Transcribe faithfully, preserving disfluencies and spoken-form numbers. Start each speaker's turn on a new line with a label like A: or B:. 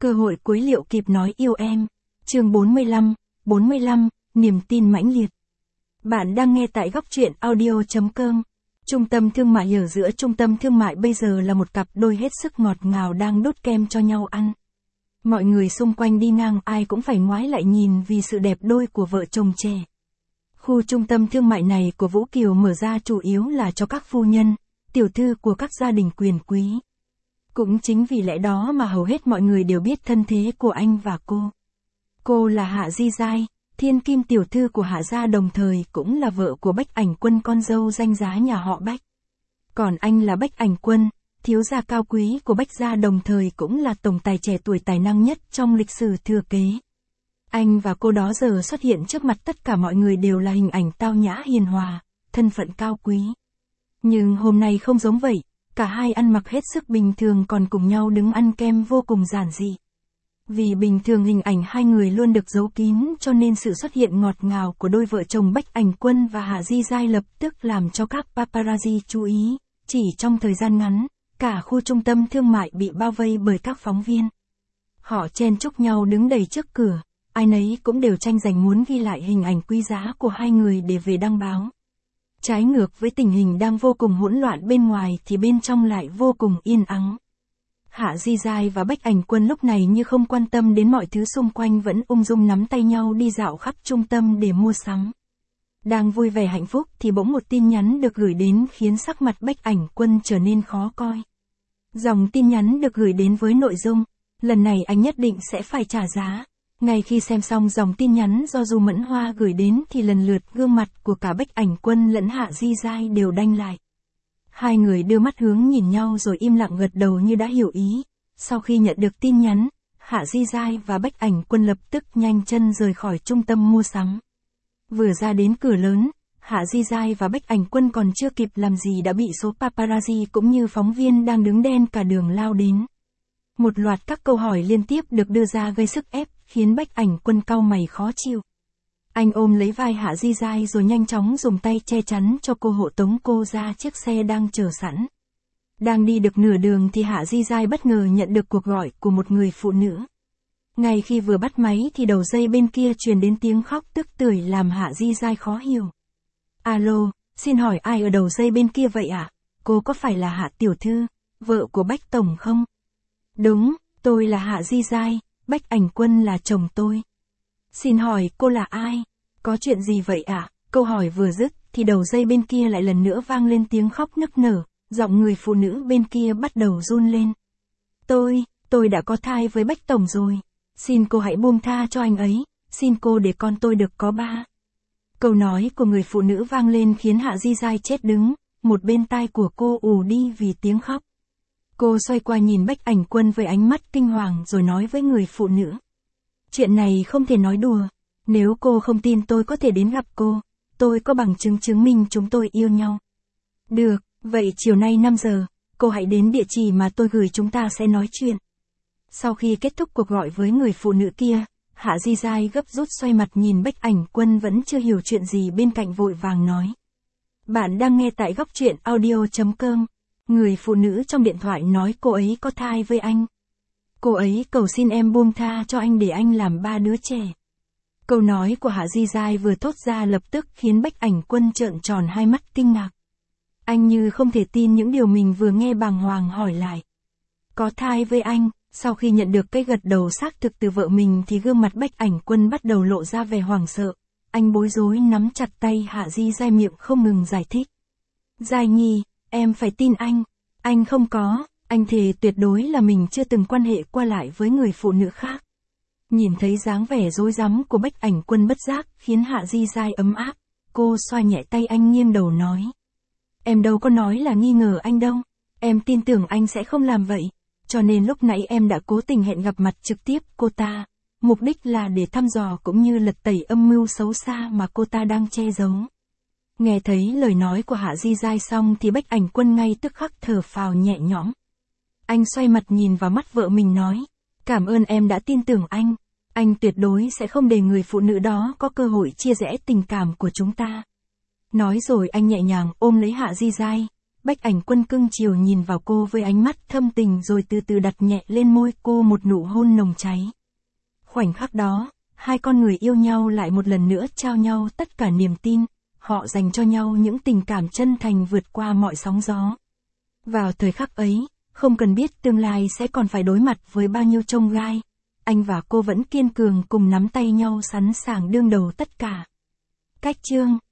A: Cơ hội cuối liệu kịp nói yêu em. Chương bốn mươi lăm, bốn mươi lăm, niềm tin mãnh liệt. Bạn đang nghe tại góc truyện audio chấm com. Trung tâm thương mại ở giữa trung tâm thương mại bây giờ là một cặp đôi hết sức ngọt ngào đang đút kem cho nhau ăn. Mọi người xung quanh đi ngang ai cũng phải ngoái lại nhìn vì sự đẹp đôi của vợ chồng trẻ. Khu trung tâm thương mại này của Vũ Kiều mở ra chủ yếu là cho các phu nhân, tiểu thư của các gia đình quyền quý. Cũng chính vì lẽ đó mà hầu hết mọi người đều biết thân thế của anh và cô. Cô là Hạ Di Giai, thiên kim tiểu thư của Hạ gia, đồng thời cũng là vợ của Bách Ảnh Quân, con dâu danh giá nhà họ Bách. Còn anh là Bách Ảnh Quân, thiếu gia cao quý của Bách gia, đồng thời cũng là tổng tài trẻ tuổi tài năng nhất trong lịch sử thừa kế. Anh và cô đó giờ xuất hiện trước mặt tất cả mọi người đều là hình ảnh tao nhã hiền hòa, thân phận cao quý. Nhưng hôm nay không giống vậy, cả hai ăn mặc hết sức bình thường còn cùng nhau đứng ăn kem vô cùng giản dị. Vì bình thường hình ảnh hai người luôn được giấu kín cho nên sự xuất hiện ngọt ngào của đôi vợ chồng Bách Ảnh Quân và Hạ Di Giai lập tức làm cho các paparazzi chú ý. Chỉ trong thời gian ngắn, cả khu trung tâm thương mại bị bao vây bởi các phóng viên. Họ chen chúc nhau đứng đầy trước cửa, ai nấy cũng đều tranh giành muốn ghi lại hình ảnh quý giá của hai người để về đăng báo. Trái ngược với tình hình đang vô cùng hỗn loạn bên ngoài thì bên trong lại vô cùng yên ắng. Hạ Di Giai và Bách Ảnh Quân lúc này như không quan tâm đến mọi thứ xung quanh, vẫn ung dung nắm tay nhau đi dạo khắp trung tâm để mua sắm. Đang vui vẻ hạnh phúc thì bỗng một tin nhắn được gửi đến khiến sắc mặt Bách Ảnh Quân trở nên khó coi. Dòng tin nhắn được gửi đến với nội dung, lần này anh nhất định sẽ phải trả giá. Ngay khi xem xong dòng tin nhắn do Du Mẫn Hoa gửi đến thì lần lượt gương mặt của cả Bách Ảnh Quân lẫn Hạ Di Giai đều đanh lại. Hai người đưa mắt hướng nhìn nhau rồi im lặng gật đầu như đã hiểu ý. Sau khi nhận được tin nhắn, Hạ Di Giai và Bách Ảnh Quân lập tức nhanh chân rời khỏi trung tâm mua sắm. Vừa ra đến cửa lớn, Hạ Di Giai và Bách Ảnh Quân còn chưa kịp làm gì đã bị số paparazzi cũng như phóng viên đang đứng đen cả đường lao đến. Một loạt các câu hỏi liên tiếp được đưa ra gây sức ép, khiến Bách Ảnh Quân cau mày khó chịu. Anh ôm lấy vai Hạ Di Giai rồi nhanh chóng dùng tay che chắn cho cô, hộ tống cô ra chiếc xe đang chờ sẵn. Đang đi được nửa đường thì Hạ Di Giai bất ngờ nhận được cuộc gọi của một người phụ nữ. Ngay khi vừa bắt máy thì đầu dây bên kia truyền đến tiếng khóc tức tưởi làm Hạ Di Giai khó hiểu. Alo, xin hỏi ai ở đầu dây bên kia vậy ạ? À? Cô có phải là Hạ tiểu thư, vợ của Bách tổng không? Đúng, tôi là Hạ Di Giai, Bách Ảnh Quân là chồng tôi. Xin hỏi cô là ai? Có chuyện gì vậy ạ? À? Câu hỏi vừa dứt thì đầu dây bên kia lại lần nữa vang lên tiếng khóc nức nở, giọng người phụ nữ bên kia bắt đầu run lên. Tôi, tôi đã có thai với Bách tổng rồi. Xin cô hãy buông tha cho anh ấy, xin cô để con tôi được có ba. Câu nói của người phụ nữ vang lên khiến Hạ Di Giai chết đứng, một bên tai của cô ù đi vì tiếng khóc. Cô xoay qua nhìn Bách Ảnh Quân với ánh mắt kinh hoàng rồi nói với người phụ nữ. Chuyện này không thể nói đùa, nếu cô không tin tôi có thể đến gặp cô, tôi có bằng chứng chứng minh chúng tôi yêu nhau. Được, vậy chiều nay năm giờ, cô hãy đến địa chỉ mà tôi gửi, chúng ta sẽ nói chuyện. Sau khi kết thúc cuộc gọi với người phụ nữ kia, Hạ Di Giai gấp rút xoay mặt nhìn Bách Ảnh Quân vẫn chưa hiểu chuyện gì bên cạnh vội vàng nói. Bạn đang nghe tại góc truyện audio chấm com. Người phụ nữ trong điện thoại nói cô ấy có thai với anh. Cô ấy cầu xin em buông tha cho anh để anh làm ba đứa trẻ. Câu nói của Hạ Di Giai vừa thốt ra lập tức khiến Bách Ảnh Quân trợn tròn hai mắt kinh ngạc. Anh như không thể tin những điều mình vừa nghe, bàng hoàng hỏi lại. Có thai với anh? Sau khi nhận được cái gật đầu xác thực từ vợ mình thì gương mặt Bách Ảnh Quân bắt đầu lộ ra vẻ hoảng sợ. Anh bối rối nắm chặt tay Hạ Di Giai, miệng không ngừng giải thích. Giai Nhi, em phải tin anh. Anh không có, anh thề tuyệt đối là mình chưa từng quan hệ qua lại với người phụ nữ khác. Nhìn thấy dáng vẻ rối rắm của Bách Ảnh Quân bất giác khiến Hạ Di Giai ấm áp. Cô xoa nhẹ tay anh nghiêng đầu nói. Em đâu có nói là nghi ngờ anh đâu. Em tin tưởng anh sẽ không làm vậy. Cho nên lúc nãy em đã cố tình hẹn gặp mặt trực tiếp cô ta. Mục đích là để thăm dò cũng như lật tẩy âm mưu xấu xa mà cô ta đang che giấu. Nghe thấy lời nói của Hạ Di Giai xong thì Bách Ảnh Quân ngay tức khắc thở phào nhẹ nhõm. Anh xoay mặt nhìn vào mắt vợ mình nói. Cảm ơn em đã tin tưởng anh. Anh tuyệt đối sẽ không để người phụ nữ đó có cơ hội chia rẽ tình cảm của chúng ta. Nói rồi anh nhẹ nhàng ôm lấy Hạ Di Giai. Bách Ảnh Quân cưng chiều nhìn vào cô với ánh mắt thâm tình rồi từ từ đặt nhẹ lên môi cô một nụ hôn nồng cháy. Khoảnh khắc đó, hai con người yêu nhau lại một lần nữa trao nhau tất cả niềm tin, họ dành cho nhau những tình cảm chân thành vượt qua mọi sóng gió. Vào thời khắc ấy, không cần biết tương lai sẽ còn phải đối mặt với bao nhiêu chông gai, anh và cô vẫn kiên cường cùng nắm tay nhau sẵn sàng đương đầu tất cả. Cách chương